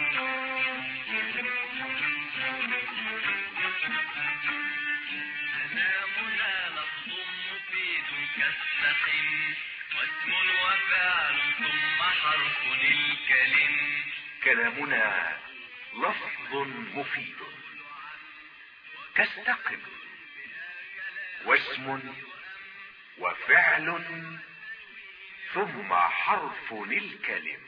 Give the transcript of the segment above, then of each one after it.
كلامنا لفظ مفيد كاستقم، واسم وفعل ثم حرف الكلم.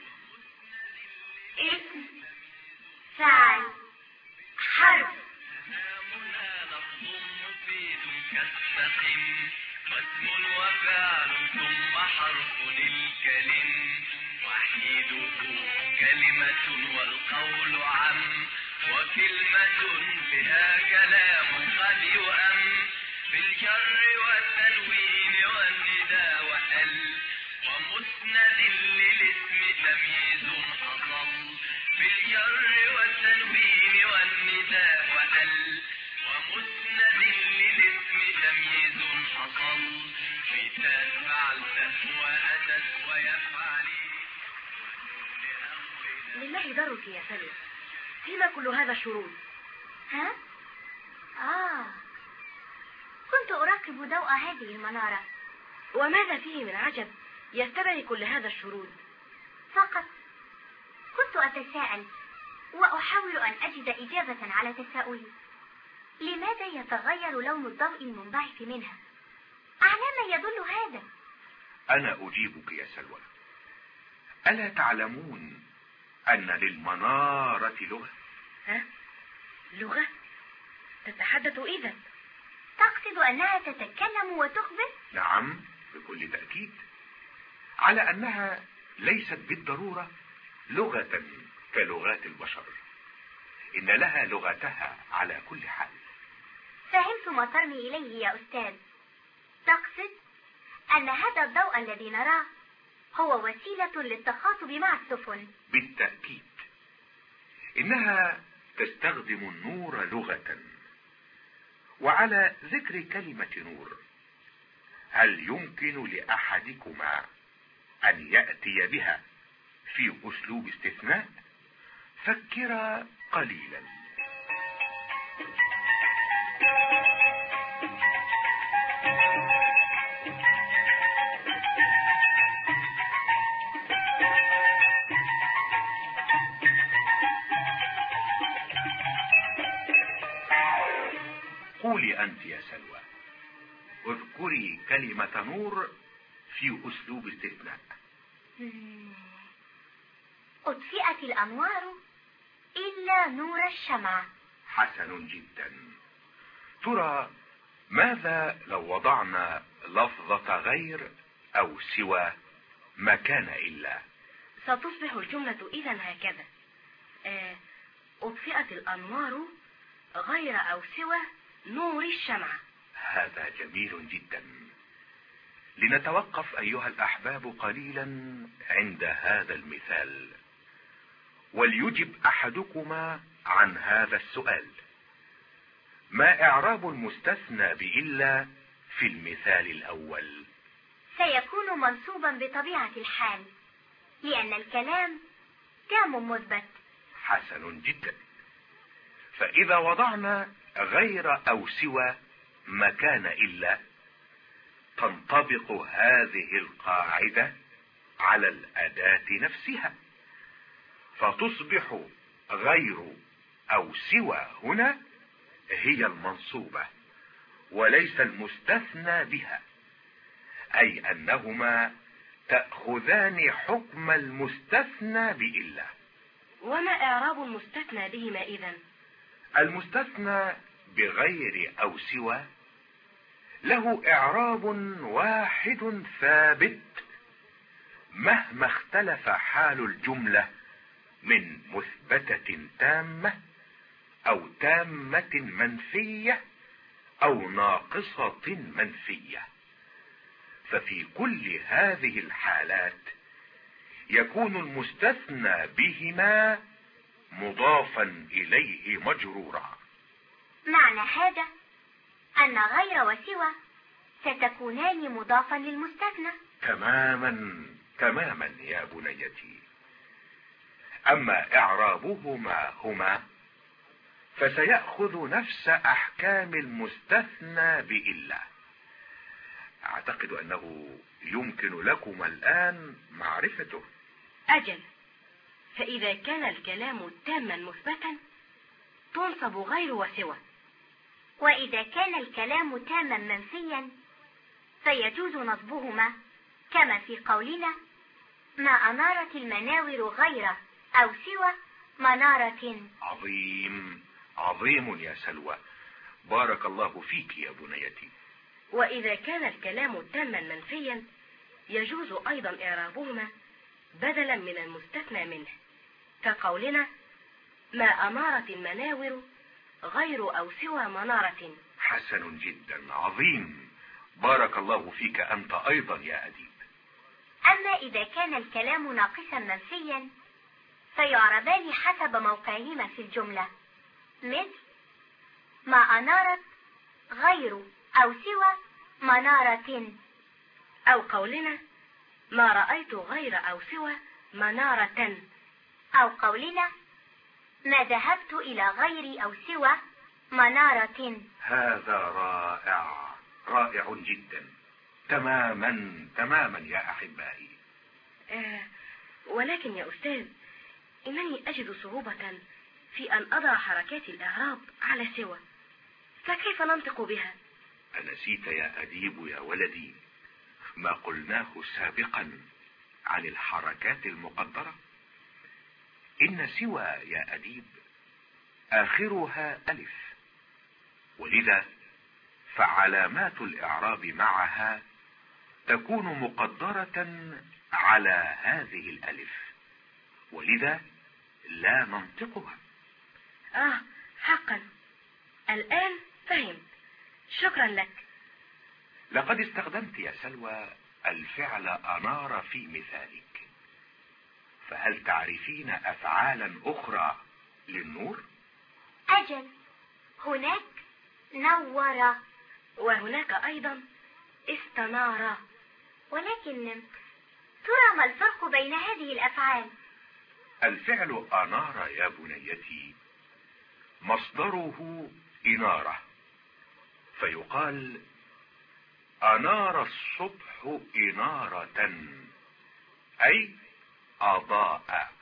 اسم، فعل، حرف. كلامنا لفظ مفيد كاستقم، واسم وفعل ثم حرف الكلم. وحيده كلمة والقول عم، وكلمة بها كلام قد يؤم. بالجر والتنوين والنداء وال، ومسند للاسم تمييز حصل. بالجر والتنوين والنداء وال، ومسند للاسم تمييز حصل. مثال فعلت وأتت ويفعلي. لله ضرك يا سلوى، فيما كل هذا الشرود؟ ها؟ كنت أراقب ضوء هذه المنارة. وماذا فيه من عجب يستدعي كل هذا الشرود؟ فقط كنت أتساءل وأحاول أن أجد إجابة على تساؤلي. لماذا يتغير لون الضوء المنبعث منها؟ على ما يدل هذا؟ أنا أجيبك يا سلوى. ألا تعلمون أن للمنارة لغة؟ ها؟ لغة؟ تتحدث إذن؟ تقصد أنها تتكلم وتخبر؟ نعم، بكل تأكيد، على أنها ليست بالضرورة لغة كلغات البشر، إن لها لغتها على كل حال. فهمت ما ترمي إليه يا أستاذ. تقصد أن هذا الضوء الذي نراه هو وسيلة للتخاطب مع السفن؟ بالتأكيد، إنها تستخدم النور لغة. وعلى ذكر كلمة نور، هل يمكن لأحدكما أن يأتي بها في أسلوب استثناء؟ فكرا قليلا. قولي أنت يا سلوى، اذكري كلمة نور في أسلوب استثناء. أطفئت الأنوار إلا نور الشمع. حسن جدا. ترى ماذا لو وضعنا لفظة غير أو سوى مكان إلا؟ ستصبح الجملة إذن هكذا: أطفئت الأنوار غير أو سوى نور الشمع. هذا جميل جدا. لنتوقف أيها الأحباب قليلا عند هذا المثال، وليجب أحدكما عن هذا السؤال: ما إعراب المستثنى بإلا في المثال الأول؟ سيكون منصوبا بطبيعة الحال، لأن الكلام تام مثبت. حسن جدا. فإذا وضعنا غير أو سوى مكان إلا، تنطبق هذه القاعدة على الأداة نفسها، فتصبح غير أو سوى هنا هي المنصوبة وليس المستثنى بها، أي أنهما تأخذان حكم المستثنى بإلا. وما إعراب المستثنى بهما إذن؟ المستثنى بغير أو سوى له إعراب واحد ثابت مهما اختلف حال الجملة من مثبتة تامة أو تامة منفية أو ناقصة منفية. ففي كل هذه الحالات يكون المستثنى بهما مضافا إليه مجرورا. معنى هذا أن غير وسوى ستكونان مضافا للمستثنى. تماما تماما يا بنيتي. أما إعرابهما هما فسيأخذ نفس أحكام المستثنى بإلا. أعتقد أنه يمكن لكم الآن معرفته. أجل، فإذا كان الكلام تاما مثبتا تنصب غير وسوى، وإذا كان الكلام تاما منفيا فيجوز نصبهما، كما في قولنا ما أنارت المناور غير أو سوى منارة. عظيم عظيم يا سلوى، بارك الله فيك يا بنيتي. وإذا كان الكلام تاما منفيا يجوز أيضا إعرابهما بدلا من المستثنى منه، كقولنا ما أنارت المناور غير أو سوى منارة. حسن جدا، عظيم، بارك الله فيك أنت أيضا يا أديب. أما إذا كان الكلام ناقصا منفيا فيعربان حسب موقعهما في الجملة، مثل ما أنارت غير أو سوى منارة، أو قولنا ما رأيت غير أو سوى منارة، أو قولنا ما ذهبت إلى غير أو سوى منارة. هذا رائع رائع جدا، تماما تماما يا أحبائي. ولكن يا أستاذ، إنني أجد صعوبة في أن أضع حركات الإعراب على سوى، فكيف ننطق بها؟ أنسيت يا أديب يا ولدي ما قلناه سابقا عن الحركات المقدرة؟ إن سوى يا أديب آخرها ألف، ولذا فعلامات الإعراب معها تكون مقدرة على هذه الألف، ولذا لا ننطقها. حقا، الآن فهمت، شكرا لك. لقد استخدمت يا سلوى الفعل أنار في مثالك، فهل تعرفين أفعالا أخرى للنور؟ أجل، هناك نور، وهناك أيضا استنار. ولكن ترى ما الفرق بين هذه الأفعال؟ الفعل أنار يا بنيتي مصدره إنارة، فيقال أنار الصبح إنارة أي أضاء،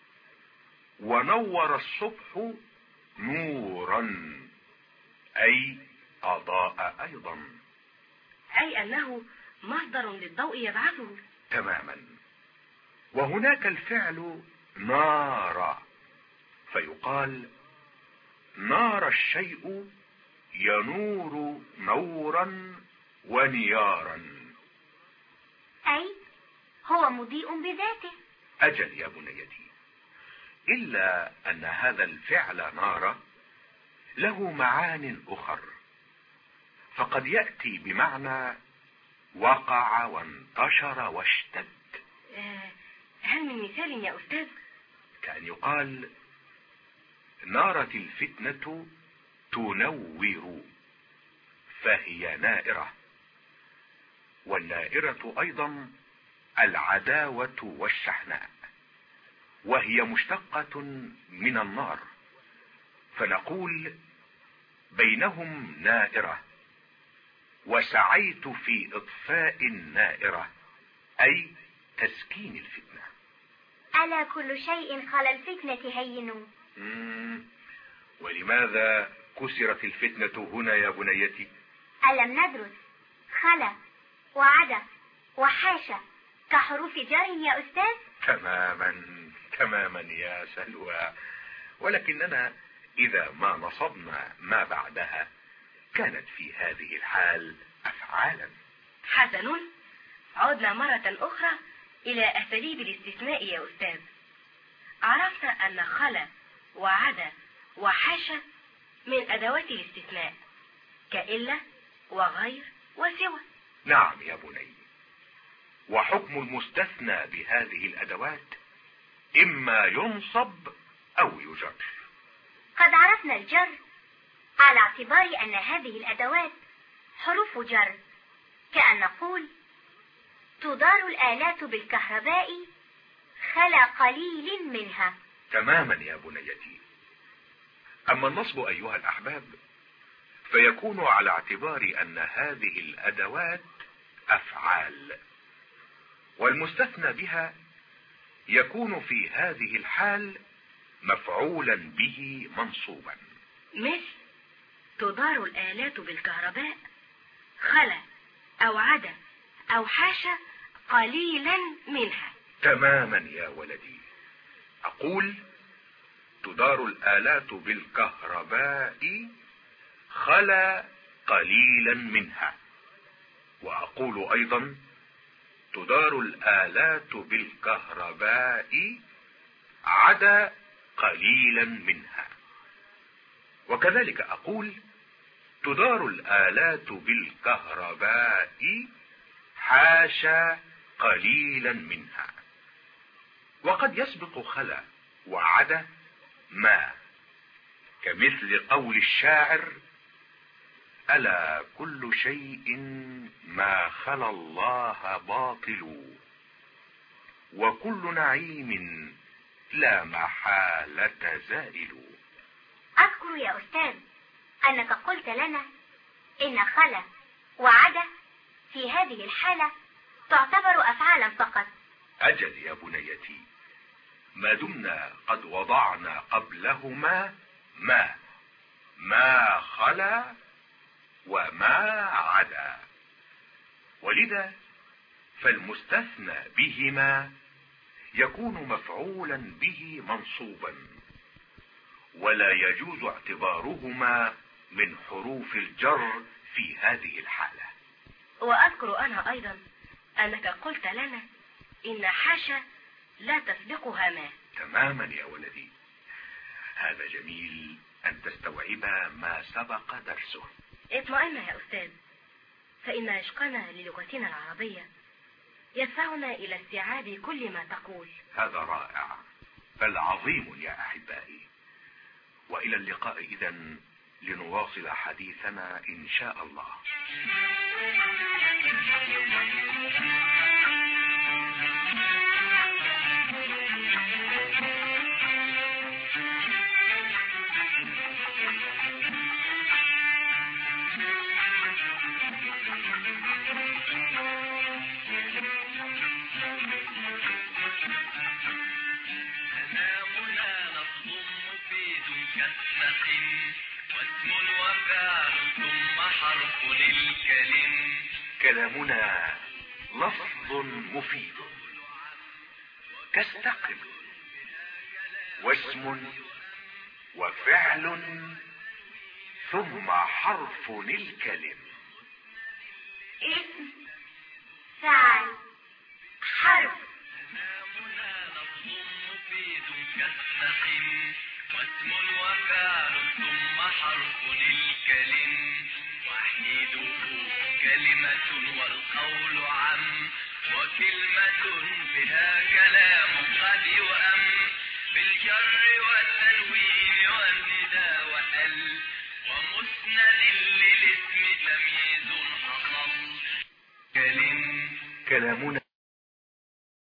ونور الصبح نورا أي أضاء أيضا، أي أنه مصدر للضوء يبعثه. تماما. وهناك الفعل نار، فيقال نار الشيء ينور نورا ونيارا، أي هو مضيء بذاته. أجل يا بنيتي، إلا أن هذا الفعل نار له معان أخر، فقد يأتي بمعنى وقع وانتشر واشتد. هل من مثال يا أستاذ؟ كأن يقال نارت الفتنة تنور فهي نائرة، والنائرة أيضا العداوة والشحناء، وهي مشتقة من النار، فنقول بينهم نائرة، وسعيت في إطفاء النائرة أي تسكين الفتنة. ألا كل شيء خلا الفتنة هين؟ ولماذا كسرت الفتنة هنا يا بنيتي؟ ألم ندرس خلا وعدا وحاشا كحروف جر يا أستاذ؟ تماما تماما يا سلوى، ولكننا إذا ما نصبنا ما بعدها كانت في هذه الحال أفعالا. حسن، عدنا مرة أخرى إلى أساليب الاستثناء يا أستاذ. عرفت أن خلا وعدا وحاشا من أدوات الاستثناء كإلا وغير وسوى. نعم يا بني، وحكم المستثنى بهذه الأدوات إما ينصب أو يجر. قد عرفنا الجر على اعتبار أن هذه الأدوات حروف جر، كأن نقول تدار الآلات بالكهرباء خلا قليل منها. تماما يا بنيتي. أما النصب أيها الأحباب فيكون على اعتبار أن هذه الأدوات أفعال، والمستثنى بها يكون في هذه الحال مفعولا به منصوبا. مثل تدار الآلات بالكهرباء، خلا أو عدا أو حاشا قليلا منها. تماما يا ولدي. أقول تدار الآلات بالكهرباء خلا قليلا منها، وأقول أيضا تدار الآلات بالكهرباء عدا قليلا منها. وكذلك أقول تدار الآلات بالكهرباء حاشا قليلا منها. وقد يسبق خلا وعدا ما، كمثل قول الشاعر: ألا كل شيء ما خلا الله باطل، وكل نعيم لا محالة زائل. أذكر يا أستاذ أنك قلت لنا إن خلا وعدا في هذه الحالة تعتبر أفعالا فقط. أجل يا بنيتي، ما دمنا قد وضعنا قبلهما ما خلا وما عدا، ولذا فالمستثنى بهما يكون مفعولا به منصوبا، ولا يجوز اعتبارهما من حروف الجر في هذه الحالة. وأذكر أنا أيضا أنك قلت لنا إن حاشا لا تسبقها ما. تماما يا ولدي. هذا جميل أن تستوعب ما سبق درسه. اطمئن يا أستاذ، فإن عشقنا للغتنا العربية يدفعنا إلى استيعاب كل ما تقول. هذا رائع بل عظيم يا أحبائي. وإلى اللقاء إذن لنواصل حديثنا إن شاء الله. كلامنا لفظ مفيد كاستقم، واسم وفعل ثم حرف الكلم. اسم، فعل، حرف. كلامنا لفظ مفيد كاستقم، واسم وفعل ثم حرف الكلم. وحيده كلمة والقول عم، وكلمة بها كلام قد يؤم.